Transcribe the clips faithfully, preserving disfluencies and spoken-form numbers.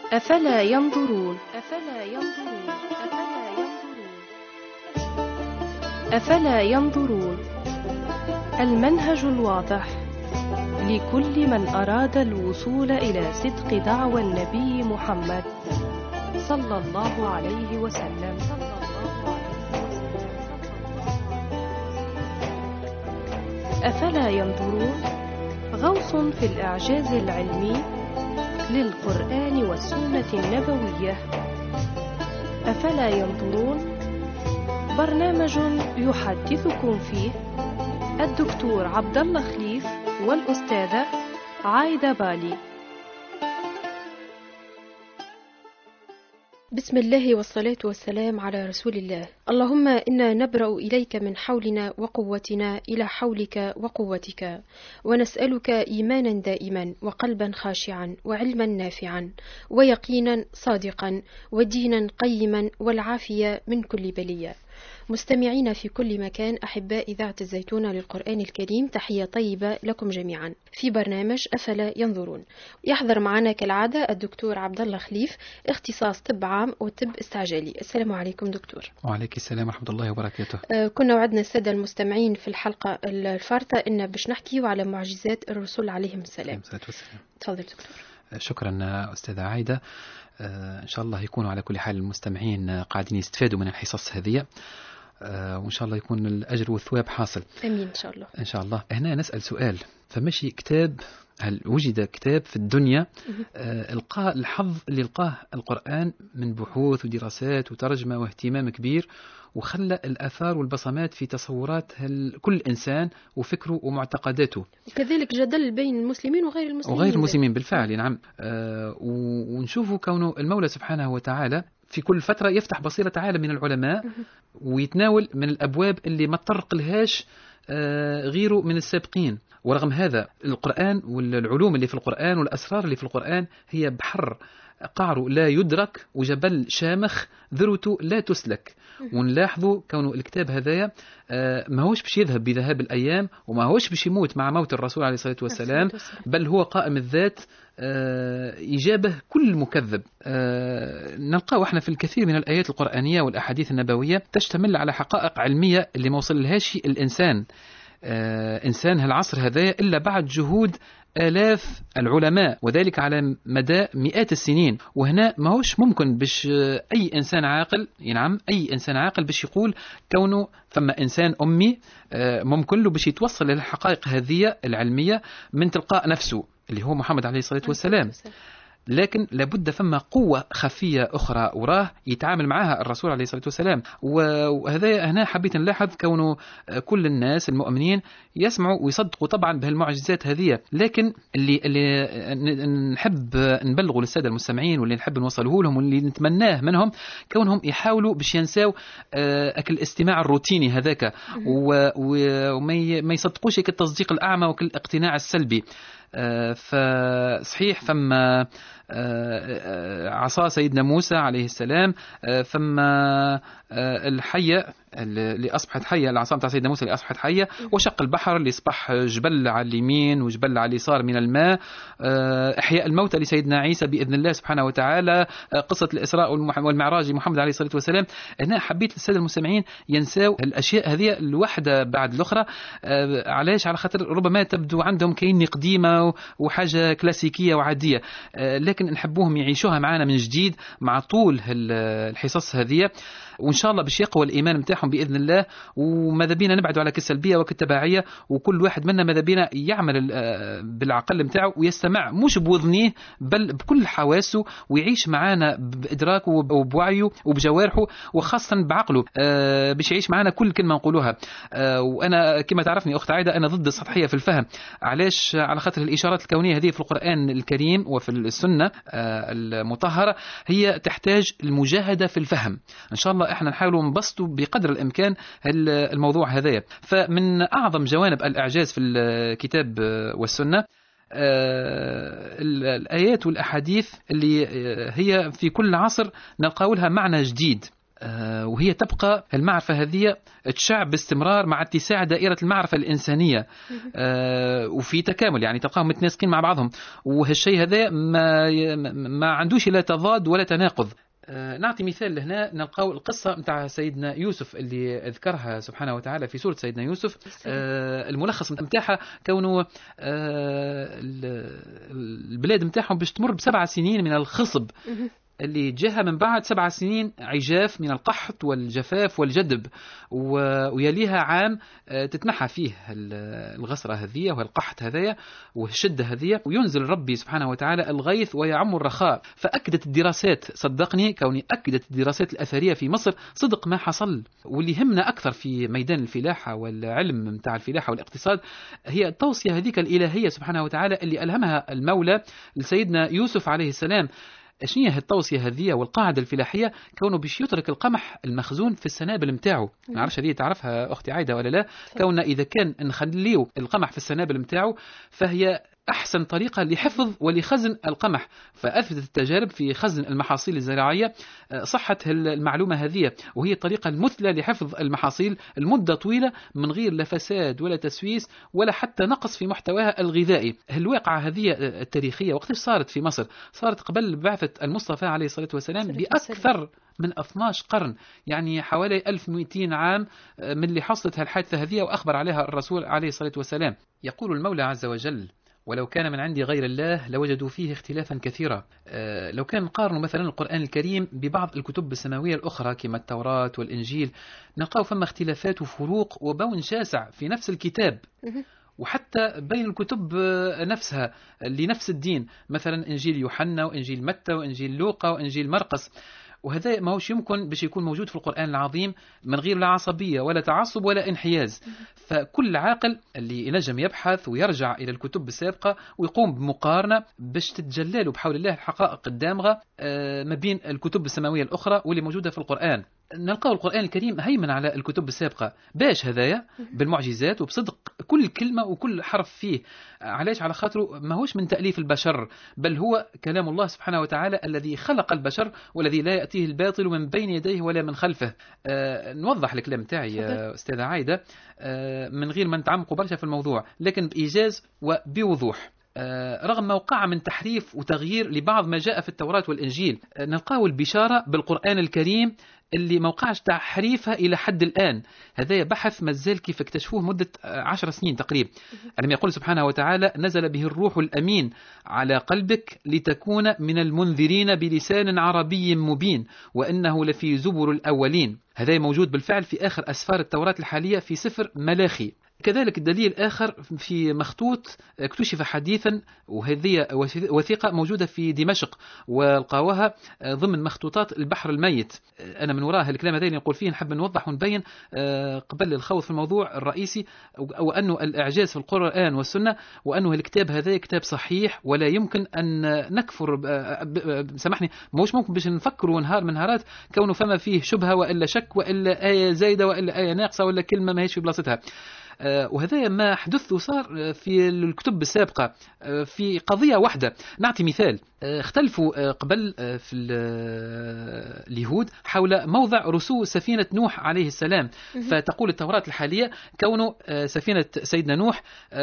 أفلا ينظرون أفلا ينظرون أفلا ينظرون أفلا ينظرون المنهج الواضح لكل من أراد الوصول إلى صدق دعوى النبي محمد صلى الله عليه وسلم. أفلا ينظرون غوص في الإعجاز العلمي للقرآن والسنة النبوية. أفلا ينظرون برنامج يحدثكم فيه الدكتور عبد الله خليف والأستاذة عايدة بالي. بسم الله والصلاة والسلام على رسول الله. اللهم إنا نبرأ إليك من حولنا وقوتنا إلى حولك وقوتك، ونسألك إيمانا دائما وقلبا خاشعا وعلما نافعا ويقينا صادقا ودينا قيما والعافية من كل بلية. مستمعين في كل مكان، أحباء إذاعة الزيتون للقرآن الكريم، تحية طيبة لكم جميعا في برنامج أفلا ينظرون. يحضر معنا كالعادة الدكتور عبد الله خليف، اختصاص طب عام وطب استعجالي. السلام عليكم دكتور. وعليكم السلام ورحمة الله وبركاته. آه كنا وعدنا السادة المستمعين في الحلقة الفارطة إن باش نحكي على معجزات الرسل عليهم السلام. تفضل دكتور. شكرا أستاذة عايدة. آه إن شاء الله يكونوا على كل حال المستمعين قاعدين يستفادوا من الحصص هذه، آه وإن شاء الله يكون الأجر والثواب حاصل. أمين إن شاء الله. إن شاء الله. هنا نسأل سؤال، فمشي كتاب، هل وجد كتاب في الدنيا آه القاه الحظ اللي لقاه القرآن من بحوث ودراسات وترجمة واهتمام كبير، وخلى الآثار والبصمات في تصورات كل إنسان وفكره ومعتقداته، وكذلك جدل بين المسلمين وغير المسلمين وغير المسلمين بالفعل. نعم. آه ونشوفوا كونه المولى سبحانه وتعالى في كل فترة يفتح بصيرة عالم من العلماء ويتناول من الأبواب اللي ما تطرق لهاش غيره من السابقين. ورغم هذا القرآن والعلوم اللي في القرآن والأسرار اللي في القرآن هي بحر قعره لا يدرك وجبل شامخ ذروته لا تسلك. ونلاحظوا كونه الكتاب هذايا ما هوش باش يذهب بذهاب الأيام، وما هوش باش يموت مع موت الرسول عليه الصلاة والسلام، بل هو قائم الذات إجابة كل مكذب. نلقاه احنا في الكثير من الآيات القرآنية والأحاديث النبوية تشتمل على حقائق علمية اللي ما وصل لهاش الإنسان إنسان هالعصر هذا إلا بعد جهود آلاف العلماء، وذلك على مدى مئات السنين. وهنا ما هوش ممكن بش أي إنسان عاقل، نعم أي إنسان عاقل بش يقول كونه ثم إنسان أمي ممكن له بش يتوصل للحقائق هذه العلمية من تلقاء نفسه اللي هو محمد عليه الصلاة والسلام. لكن لابد فما قوة خفية أخرى وراه يتعامل معها الرسول عليه الصلاة والسلام. وهذا هنا حبيت نلاحظ كونه كل الناس المؤمنين يسمعوا ويصدقوا طبعا بهالمعجزات هذه، لكن اللي اللي نحب نبلغوا للسادة المستمعين واللي نحب نوصله لهم واللي نتمناه منهم كونهم يحاولوا باش ينساو أكل الاستماع الروتيني هذاك، وما يصدقوش التصديق الأعمى وكالاقتناع السلبي. فصحيح فما عصا سيدنا موسى عليه السلام، فما الحية اللي أصبحت حية، العصا بتاع سيدنا موسى اللي أصبحت حية، وشق البحر اللي أصبح جبل على اليمين وجبل على اليسار من الماء، إحياء الموتى لسيدنا عيسى بإذن الله سبحانه وتعالى، قصة الإسراء والمعراج لمحمد عليه الصلاة والسلام. أنا حبيت السادة المستمعين ينساو الأشياء هذه الواحدة بعد الأخرى. علاش؟ على خاطر ربما تبدو عندهم كأني قديمة وحاجة كلاسيكية وعادية، لكن نحبوهم يعيشوها معنا من جديد مع طول الحصص هذه، وإن شاء الله باش يقوى الإيمان متاعهم بإذن الله. وماذا بينا نبعدوا على كالسلبية وكالتبعية، وكل واحد منا ماذا بينا يعمل بالعقل متاعه ويستمع مش بوذنيه بل بكل حواسه، ويعيش معنا بإدراكه وبوعيه وبجوارحه وخاصة بعقله باش يعيش معنا كل كلمة نقولوها. وأنا كما تعرفني أخت عايدة أنا ضد السطحية في الفهم. علاش؟ على خاطر الإشارات الكونية هذه في القرآن الكريم وفي السنة المطهرة هي تحتاج المجاهدة في الفهم. إن شاء الله احنا نحاولوا نبسطوا بقدر الامكان الموضوع هذايا. فمن اعظم جوانب الاعجاز في الكتاب والسنه الآيات والأحاديث اللي هي في كل عصر نلقاو لها معنى جديد. وهي تبقى المعرفة هذه تشع باستمرار مع اتساع دائرة المعرفة الإنسانية وفي تكامل، يعني تلقاهم متناسقين مع بعضهم، وهالشيء هذا ما ما عندوش لا تضاد ولا تناقض. نعطي مثال هنا، نلقاو القصة متاع سيدنا يوسف اللي أذكرها سبحانه وتعالى في سورة سيدنا يوسف. الملخص متاعها كونه البلاد متاعهم باش تمر بسبع سنين من الخصب اللي جاها من بعد سبع سنين عجاف من القحط والجفاف والجدب، ويليها عام تتنحى فيه الغسرة هذه والقحط هذايا والشدة هذه، وينزل ربي سبحانه وتعالى الغيث ويعم الرخاء. فأكدت الدراسات، صدقني كوني أكدت الدراسات الأثرية في مصر صدق ما حصل. واللي همنا أكثر في ميدان الفلاحة والعلم متاع الفلاحة والاقتصاد هي التوصية هذيك الإلهية سبحانه وتعالى اللي ألهمها المولى لسيدنا يوسف عليه السلام. شنو هي التوصية هذه والقاعدة الفلاحية؟ كونه باش يترك القمح المخزون في السنابل متاعه. ما نعرفش هذه تعرفها أختي عايدة ولا لا؟ كونه إذا كان نخليو القمح في السنابل متاعه فهي أحسن طريقة لحفظ ولخزن القمح. فأثبتت التجارب في خزن المحاصيل الزراعية صحة المعلومة هذه، وهي الطريقة المثلى لحفظ المحاصيل المدة طويلة من غير لا فساد ولا تسويس ولا حتى نقص في محتواها الغذائي. الواقعة هذه التاريخية وقتاش صارت في مصر؟ صارت قبل بعثة المصطفى عليه الصلاة والسلام بأكثر من اثني عشر قرن، يعني حوالي ألف ومئتين عام من اللي حصلت هالحادثة هذه وأخبر عليها الرسول عليه الصلاة والسلام. يقول المولى عز وجل: ولو كان من عند غير الله لوجدوا فيه اختلافا كثيرا. أه لو كان نقارن مثلا القرآن الكريم ببعض الكتب السماوية الأخرى كما التوراة والإنجيل، نلقاو فما اختلافات وفروق وبون شاسع في نفس الكتاب، وحتى بين الكتب نفسها لنفس الدين، مثلا إنجيل يوحنا وإنجيل متى وإنجيل لوقا وإنجيل مرقس. وهذا ما هوش يمكن باش يكون موجود في القرآن العظيم من غير لا عصبية ولا تعصب ولا انحياز. فكل عاقل اللي ينجم يبحث ويرجع إلى الكتب السابقة ويقوم بمقارنة باش تتجلى له بحول الله الحقائق قدامها ما بين الكتب السماوية الأخرى واللي موجودة في القرآن. نلقاو القرآن الكريم هيمن على الكتب السابقة باش هذايا بالمعجزات وبصدق كل كلمة وكل حرف فيه. علاش؟ على خاطره ما هوش من تأليف البشر، بل هو كلام الله سبحانه وتعالى الذي خلق البشر والذي لا يأتيه الباطل من بين يديه ولا من خلفه. آه نوضح الكلام تاعي يا أستاذة عايدة آه من غير ما نتعمقوا برشا في الموضوع، لكن بإيجاز وبوضوح. رغم ما وقع من تحريف وتغيير لبعض ما جاء في التوراة والإنجيل، نلقاو البشارة بالقرآن الكريم اللي ما وقعش تحريفها إلى حد الآن. هذا بحث مازال كيف اكتشفوه مدة عشر سنين تقريبا. لما يقول سبحانه وتعالى: نزل به الروح الأمين على قلبك لتكون من المنذرين بلسان عربي مبين وإنه لفي زبر الأولين. هذا موجود بالفعل في آخر أسفار التوراة الحالية في سفر ملاخي. كذلك الدليل الآخر في مخطوط اكتشف حديثا، وهذه وثيقة موجودة في دمشق ولقاوها ضمن مخطوطات البحر الميت. أنا من وراء الكلام هذا نقول فيه نحب نوضح ونبين قبل الخوض في الموضوع الرئيسي، وأنه الإعجاز في القرآن والسنة، وأنه الكتاب هذا كتاب صحيح ولا يمكن أن نكفر. سامحني، مش ممكن باش نفكروا نهار من نهارات كونه فما فيه شبهة وإلا شك وإلا آية زايدة وإلا آية ناقصة ولا كلمة ما هيش في بلاصتها. وهذا ما حدث وصار في الكتب السابقة في قضية واحدة. نعطي مثال، اختلفوا قبل في اليهود حول موضع رسو سفينة نوح عليه السلام. فتقول التوراة الحالية كونه سفينة سيدنا نوح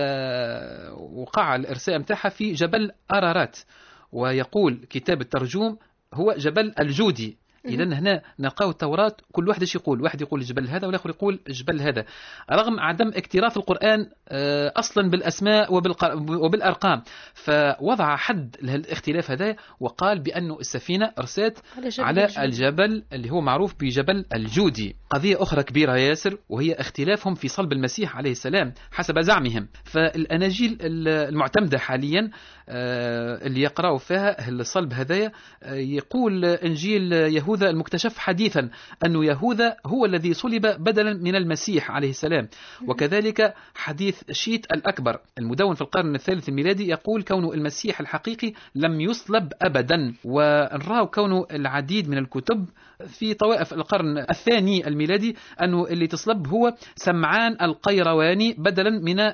وقع الإرساء متاعها في جبل أرارات، ويقول كتاب الترجوم هو جبل الجودي. إذا هنا نلقاو التوراة كل واحد ايش يقول، واحد يقول الجبل هذا والآخر يقول الجبل هذا، رغم عدم اكتراث القرآن أصلا بالأسماء وبالأرقام. فوضع حد للاختلاف هذا وقال بأنه السفينة أرسات على, على الجبل اللي هو معروف بجبل الجودي. قضية أخرى كبيرة ياسر وهي اختلافهم في صلب المسيح عليه السلام حسب زعمهم. فالأناجيل المعتمدة حاليا اللي يقرأوا فيها الصلب هذا، يقول إنجيل يهوذا المكتشف حديثا أن يهوذا هو الذي صلب بدلا من المسيح عليه السلام. وكذلك حديث شيت الأكبر المدون في القرن الثالث الميلادي يقول كون المسيح الحقيقي لم يصلب أبدا. ونراه كونه العديد من الكتب في طوائف القرن الثاني الميلادي أنه اللي تصلب هو سمعان القيرواني بدلا من المسيح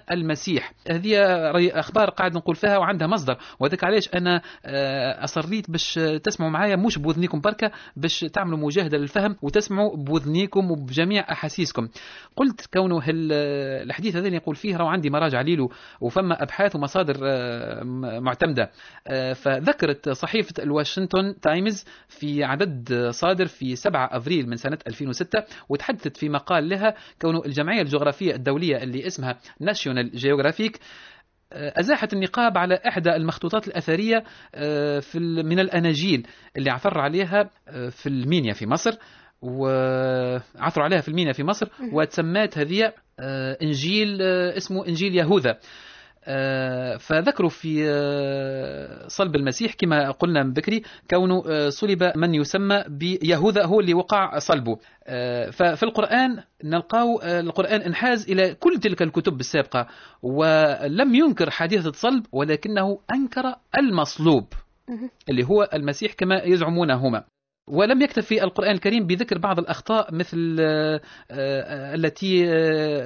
المسيح. هذه أخبار قاعد نقول فيها وعندها مصدر، وذلك علاش أنا أصريت باش تسمعوا معايا مش بوذنيكم بركة، باش تعملوا مجاهدة للفهم وتسمعوا بوذنيكم وبجميع أحاسيسكم. قلت كونه الحديث هذا يقول فيه راه عندي مراجع ليلو وفما أبحاث ومصادر معتمدة. فذكرت صحيفة الواشنطن تايمز في عدد صادر في سبعة أفريل من سنة ألفين وستة، وتحدثت في مقال لها كونه الجمعية الجغرافية الدولية اللي اسمها ناشيونال جيوغرافيك أزاحت النقاب على إحدى المخطوطات الأثرية في من الأناجيل اللي عثر عليها في المينيا في مصر، وعثروا عليها في المينيا في مصر، وتسمات هذه إنجيل اسمه إنجيل يهوذا. فذكروا في صلب المسيح كما قلنا من بكري كونه صلب من يسمى بيهوذا هو اللي وقع صلبه. ففي القرآن نلقاو القرآن انحاز إلى كل تلك الكتب السابقة ولم ينكر حادثة صلب، ولكنه أنكر المصلوب اللي هو المسيح كما يزعمون هما. ولم يكتفي القرآن الكريم بذكر بعض الأخطاء مثل التي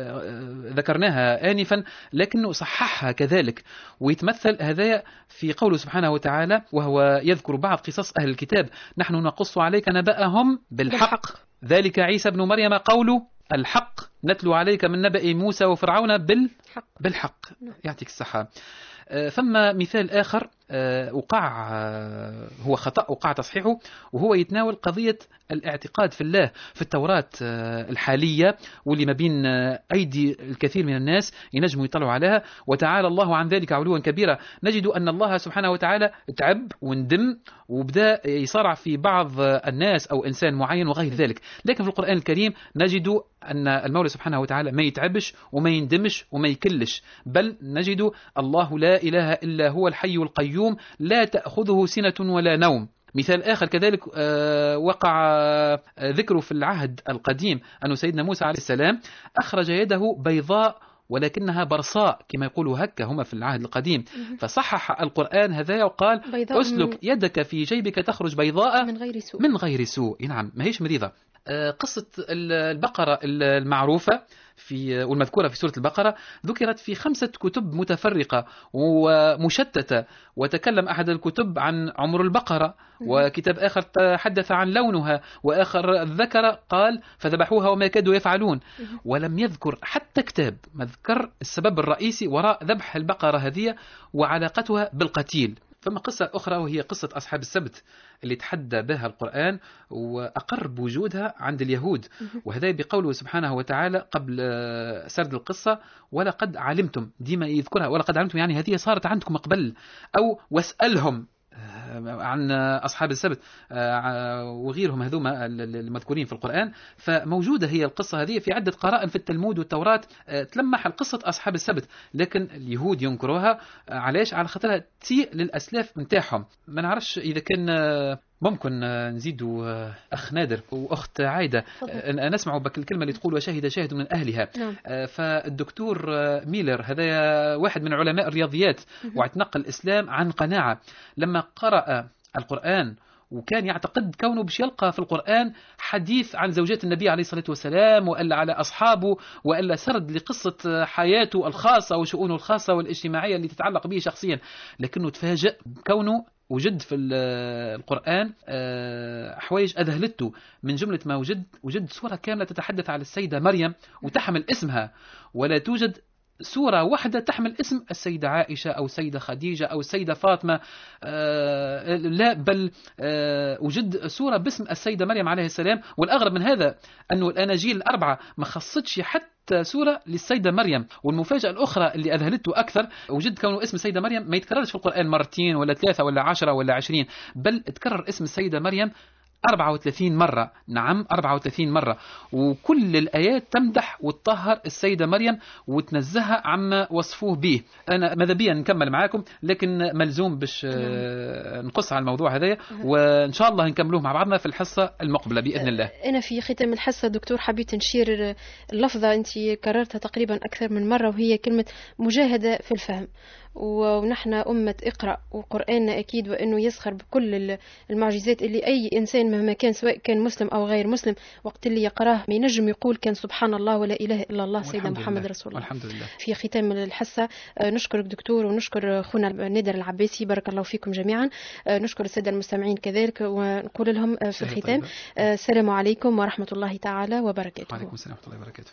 ذكرناها آنفا، لكنه صححها كذلك، ويتمثل هذا في قوله سبحانه وتعالى وهو يذكر بعض قصص أهل الكتاب: نحن نقص عليك نبأهم بالحق ذلك عيسى بن مريم قوله الحق نتلو عليك من نبأ موسى وفرعون بالحق, بالحق. يعطيك الصحة. ثم مثال آخر وقع هو خطأ وقع تصحيحه، وهو يتناول قضية الاعتقاد في الله في التوراة الحالية واللي ما بين أيدي الكثير من الناس ينجموا يطلعوا عليها. وتعالى الله عن ذلك علوا كبيرا. نجد أن الله سبحانه وتعالى تعب وندم وبدأ يصارع في بعض الناس أو إنسان معين وغير ذلك، لكن في القرآن الكريم نجد أن المولى سبحانه وتعالى ما يتعبش وما يندمش وما يكلش، بل نجد الله لا إله إلا هو الحي القيوم لا تأخذه سنة ولا نوم. مثال آخر كذلك وقع ذكره في العهد القديم أن سيدنا موسى عليه السلام أخرج يده بيضاء ولكنها برصاء كما يقولوا هكا هما في العهد القديم، فصحح القرآن هذا وقال أسلك يدك في جيبك تخرج بيضاء من غير سوء. من غير سوء. نعم ما هيش مريضة. قصة البقرة المعروفة في والمذكورة في سورة البقرة ذكرت في خمسة كتب متفرقة ومشتتة، وتكلم أحد الكتب عن عمر البقرة، وكتاب آخر تحدث عن لونها، وآخر ذكر قال فذبحوها وما كادوا يفعلون، ولم يذكر حتى كتاب مذكر السبب الرئيسي وراء ذبح البقرة هذه وعلاقتها بالقتيل. فما قصة أخرى وهي قصة أصحاب السبت اللي تحدى بها القرآن وأقر بوجودها عند اليهود، وهذا بقوله سبحانه وتعالى قبل سرد القصة ولقد علمتم، ديما يذكرها ولقد علمتم يعني هذه صارت عندكم قبل، أو واسألهم عن أصحاب السبت وغيرهم هذوما المذكورين في القرآن. فموجودة هي القصة هذه في عدة قراء في التلمود والتوراة تلمح القصة أصحاب السبت، لكن اليهود ينكروها. علاش؟ على خاطرها تسيء للأسلاف متاعهم. ما نعرفش إذا كان ممكن نزيدوا أخ نادر وأخت عايدة نسمع بك الكلمة اللي تقول وشهد شاهد من أهلها. نعم. فالدكتور ميلر هذا واحد من علماء الرياضيات واعتنق الإسلام عن قناعة، لما قرأ القرآن وكان يعتقد كونه باش يلقى في القرآن حديث عن زوجات النبي عليه الصلاة والسلام وألا على أصحابه وألا سرد لقصة حياته الخاصة وشؤونه الخاصة والاجتماعية اللي تتعلق به شخصيا، لكنه تفاجأ كونه وجد في القرآن حوايج أذهلته. من جملة ما وجد وجد سورة كاملة تتحدث على السيدة مريم وتحمل اسمها، ولا توجد سورة واحدة تحمل اسم السيدة عائشة أو السيدة خديجة أو السيدة فاطمة، آه لا بل آه وجد سورة باسم السيدة مريم عليه السلام. والأغرب من هذا أنه الأناجيل الأربعة ما خصتش حتى سورة للسيدة مريم. والمفاجأة الأخرى اللي أذهلته أكثر وجد كونه اسم السيدة مريم ما يتكررش في القرآن مرتين ولا ثلاثة ولا عشرة ولا عشرين، بل تكرر اسم السيدة مريم أربعة وثلاثين مرة. نعم أربعة وثلاثين مرة، وكل الآيات تمدح وتطهر السيدة مريم وتنزهها عما وصفوه به. أنا ماذا بيا نكمل معاكم، لكن ملزوم باش نقص على الموضوع هذا، وإن شاء الله نكملوه مع بعضنا في الحصة المقبلة بإذن الله. أنا في ختام الحصة دكتور حبيت نشير اللفظة أنت كررتها تقريبا أكثر من مرة، وهي كلمة مجاهدة في الفهم. ونحن أمة اقرأ، وقرآننا أكيد وأنه يسخر بكل المعجزات اللي أي إنسان الإنسان مهما كان سواء كان مسلم أو غير مسلم وقت اللي يقراه ما ينجم يقول كان سبحان الله ولا إله إلا الله سيدنا محمد رسول الله. الحمد لله. في ختام الحصة نشكرك دكتور ونشكر أخونا نادر العباسي، بارك الله فيكم جميعا. نشكر السادة المستمعين كذلك ونقول لهم في الختام السلام عليكم ورحمة الله تعالى وبركاته. وعليكم السلام ورحمة الله وبركاته.